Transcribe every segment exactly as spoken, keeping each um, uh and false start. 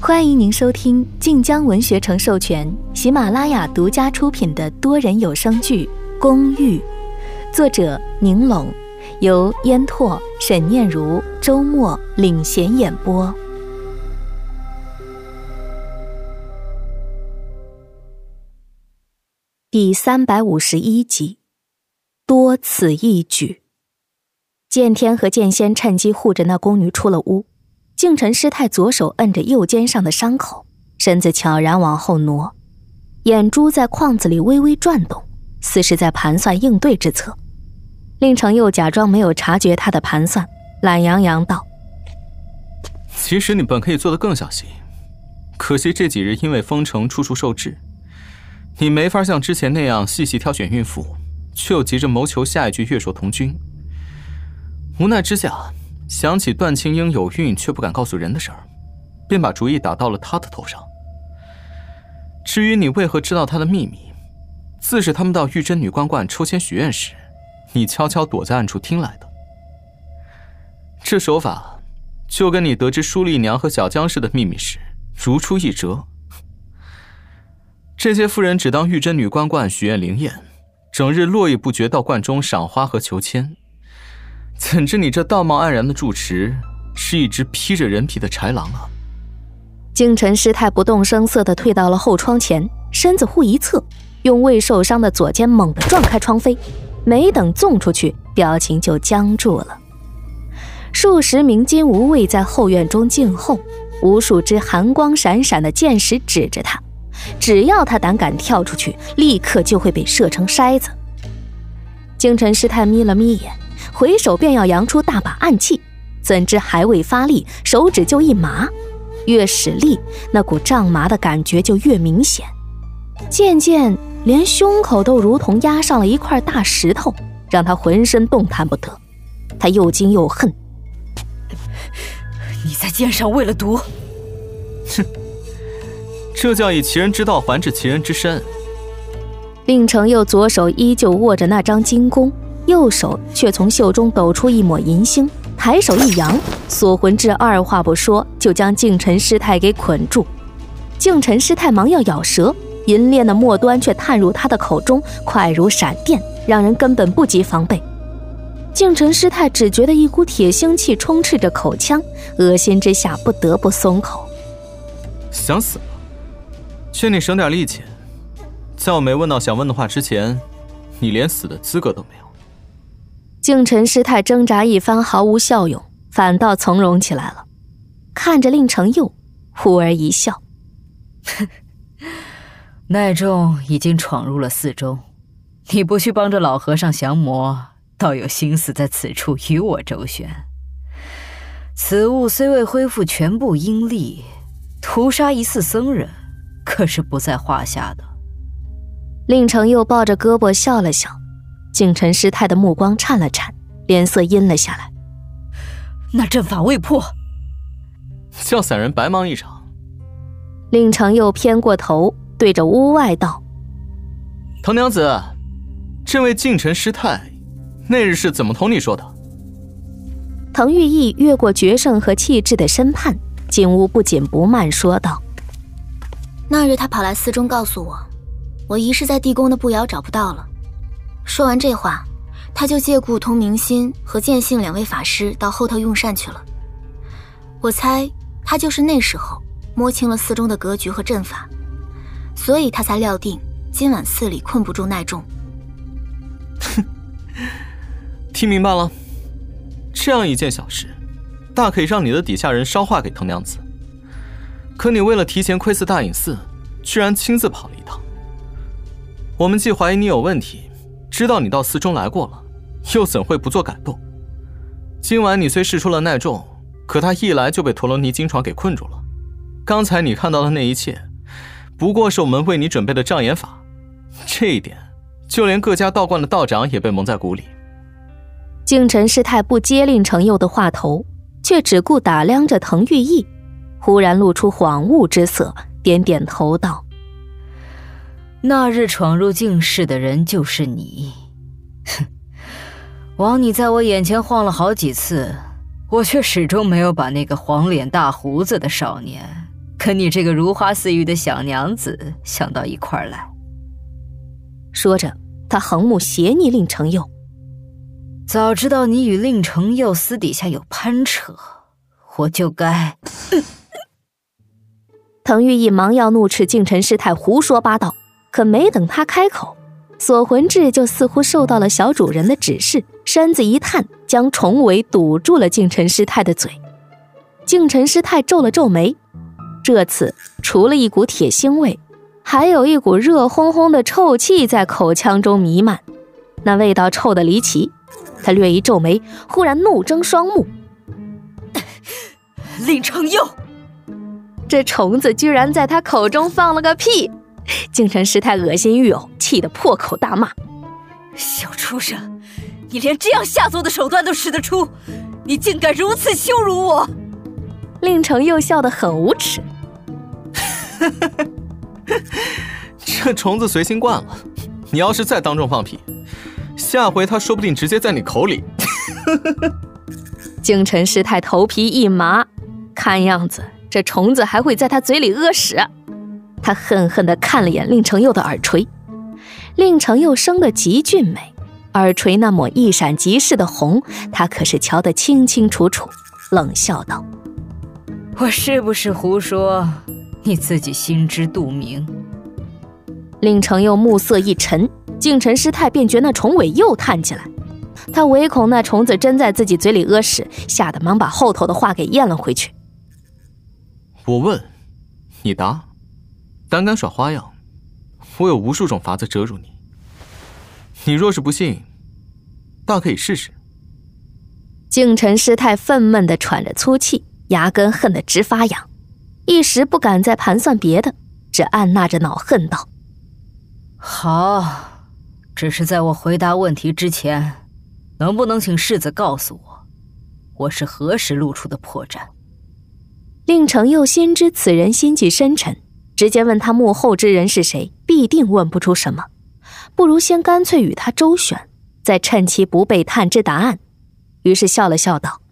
欢迎您收听晋江文学城授权、喜马拉雅独家出品的多人有声剧《公寓》，作者宁龙，由烟拓、沈念如、周末领衔演播。第三百五十一集，多此一举。剑天和剑仙趁机护着那宫女出了屋。净尘师太左手摁着右肩上的伤口，身子悄然往后挪，眼珠在框子里微微转动，似是在盘算应对之策。令程又假装没有察觉他的盘算，懒洋洋道： 其实你本可以做得更小心，可惜这几日因为封城处处受制，你没法像之前那样细细挑选孕妇，却又急着谋求下一句月朔同君。无奈之下，想起段青英有孕却不敢告诉人的事儿，便把主意打到了他的头上。至于你为何知道他的秘密，自是他们到玉真女官观抽签许愿时，你悄悄躲在暗处听来的。这手法就跟你得知舒丽娘和小江氏的秘密时如出一辙。这些妇人只当玉真女官观许愿灵验，整日络绎不绝到观中赏花和求签，怎知你这道貌岸然的住持是一只披着人皮的豺狼啊！ 净尘师太不动声色地退到了后窗前，身子忽一侧，用未受伤的左肩猛地撞开窗扉，没等纵出去，表情就僵住了。数十名金吾卫在后院中静候，无数支寒光闪闪的箭矢指着他，只要他胆敢跳出去，立刻就会被射成筛子。净尘师太眯了眯眼，回手便要扬出大把暗器，怎知还未发力，手指就一麻，越使力，那股胀麻的感觉就越明显，渐渐连胸口都如同压上了一块大石头，让他浑身动弹不得。他又惊又恨： 你在剑上喂了毒！ 哼，这叫以其人之道还治其人之身。 令程又左手依旧握着那张金弓，右手却从袖中抖出一抹银星，抬手一扬，锁魂痣二话不说就将净尘师太给捆住。净尘师太忙要咬舌，银链的末端却探入他的口中，快如闪电，让人根本不及防备。净尘师太只觉得一股铁腥气充斥着口腔，恶心之下不得不松口。 想死吗？劝你省点力气，在我没问到想问的话之前，你连死的资格都没有。 净尘师太挣扎一番毫无效用，反倒从容起来了，看着令程佑，忽而一笑： 奈仲已经闯入了寺中，你不去帮着老和尚降魔，倒有心思在此处与我周旋。此物虽未恢复全部阴力，屠杀一寺僧人可是不在话下的。 令程佑抱着胳膊笑了笑，净尘师太的目光颤了颤，脸色阴了下来。 那阵法未破， 叫散人白忙一场。 令程佑偏过头对着屋外道： 唐娘子，这位净尘师太那日是怎么同你说的？ 滕玉意越过决胜和气质的身判，景屋不紧不慢说道： 那日他跑来寺中告诉我，我遗失在地宫的步摇找不到了。说完这话，他就借故同明心和剑信两位法师到后头用膳去了。我猜他就是那时候摸清了寺中的格局和阵法，所以他才料定今晚寺里困不住奈仲。 哼，听明白了，这样一件小事，大可以让你的底下人捎话给滕娘子。可你为了提前窥伺大隐寺，居然亲自跑了一趟。我们既怀疑你有问题，知道你到寺中来过了，又怎会不做改动？今晚你虽试出了奈仲，可他一来就被陀罗尼金床给困住了。刚才你看到的那一切，不过是我们为你准备的障眼法，这一点就连各家道观的道长也被蒙在鼓里。 净尘师太不接令程佑的话头，却只顾打量着滕玉意，忽然露出恍惚之色，点点头道： 那日闯入净室的人就是你。哼，枉你在我眼前晃了好几次，我却始终没有把那个黄脸大胡子的少年跟你这个如花似玉的小娘子想到一块儿来。 说着，他横目斜睨令承佑。 早知道你与令承佑私底下有攀扯，我就该…… 滕玉义忙要怒斥净尘师太胡说八道，可没等他开口，锁魂志就似乎受到了小主人的指示，身子一探，将重围堵住了净尘师太的嘴。净尘师太皱了皱眉，这次除了一股铁腥味，还有一股热烘烘的臭气在口腔中弥漫，那味道臭得离奇。他略一皱眉，忽然怒睁双目。 令承佑， 这虫子居然在他口中放了个屁！净尘师太恶心欲呕，气得破口大骂： 小畜生，你连这样下作的手段都使得出，你竟敢如此羞辱我！ 令承佑笑得很无耻。 这虫子随心惯了，你要是再当众放屁，下回他说不定直接在你口里。 净尘师太头皮一麻，看样子这虫子还会在他嘴里屙屎。他恨恨地看了眼令承佑的耳垂，令承佑生得极俊美，耳垂那抹一闪即逝的红，他可是瞧得清清楚楚，冷笑道： 我是不是胡说，你自己心知肚明。 令承佑目色一沉，净尘师太便觉那虫尾又探起来，他唯恐那虫子真在自己嘴里屙屎，吓得忙把后头的话给咽了回去。 我问，你答，胆敢耍花样，我有无数种法子折辱你。你若是不信，大可以试试。 净尘师太愤懑地喘着粗气，牙根恨得直发痒，一时不敢再盘算别的，只按捺着恼恨道： 好，只是在我回答问题之前，能不能请世子告诉我，我是何时露出的破绽？ 令承佑心知此人心计深沉，直接问他幕后之人是谁，必定问不出什么，不如先干脆与他周旋，再趁其不备探知答案。于是笑了笑道：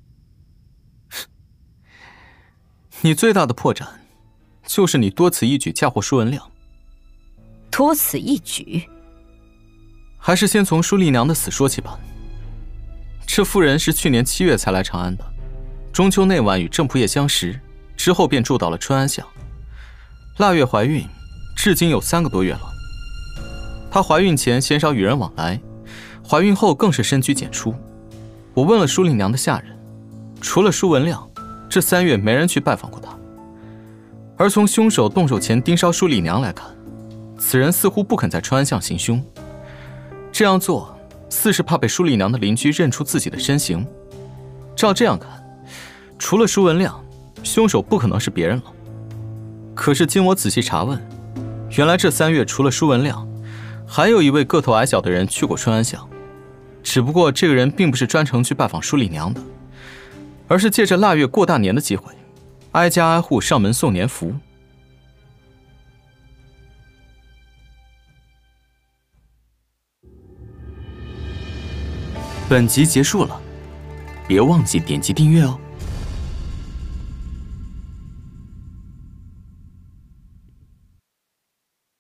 你最大的破绽，就是你多此一举嫁祸舒文亮。 多此一举？ 还是先从舒丽娘的死说起吧。这妇人是去年七月才来长安的，中秋那晚与郑仆夜相识，之后便住到了春安巷。腊月怀孕，至今有三个多月了。她怀孕前鲜少与人往来，怀孕后更是深居简出。我问了舒丽娘的下人，除了舒文亮，这三月没人去拜访过她。而从凶手动手前盯梢舒丽娘来看，此人似乎不肯在春安巷行凶。这样做似是怕被舒丽娘的邻居认出自己的身形。照这样看，除了舒文亮，凶手不可能是别人了。可是经我仔细查问，原来这三月除了舒文亮，还有一位个头矮小的人去过春安巷，只不过这个人并不是专程去拜访舒丽娘的，而是借着腊月过大年的机会，挨家挨户上门送年福。本集结束了，别忘记点击订阅哦。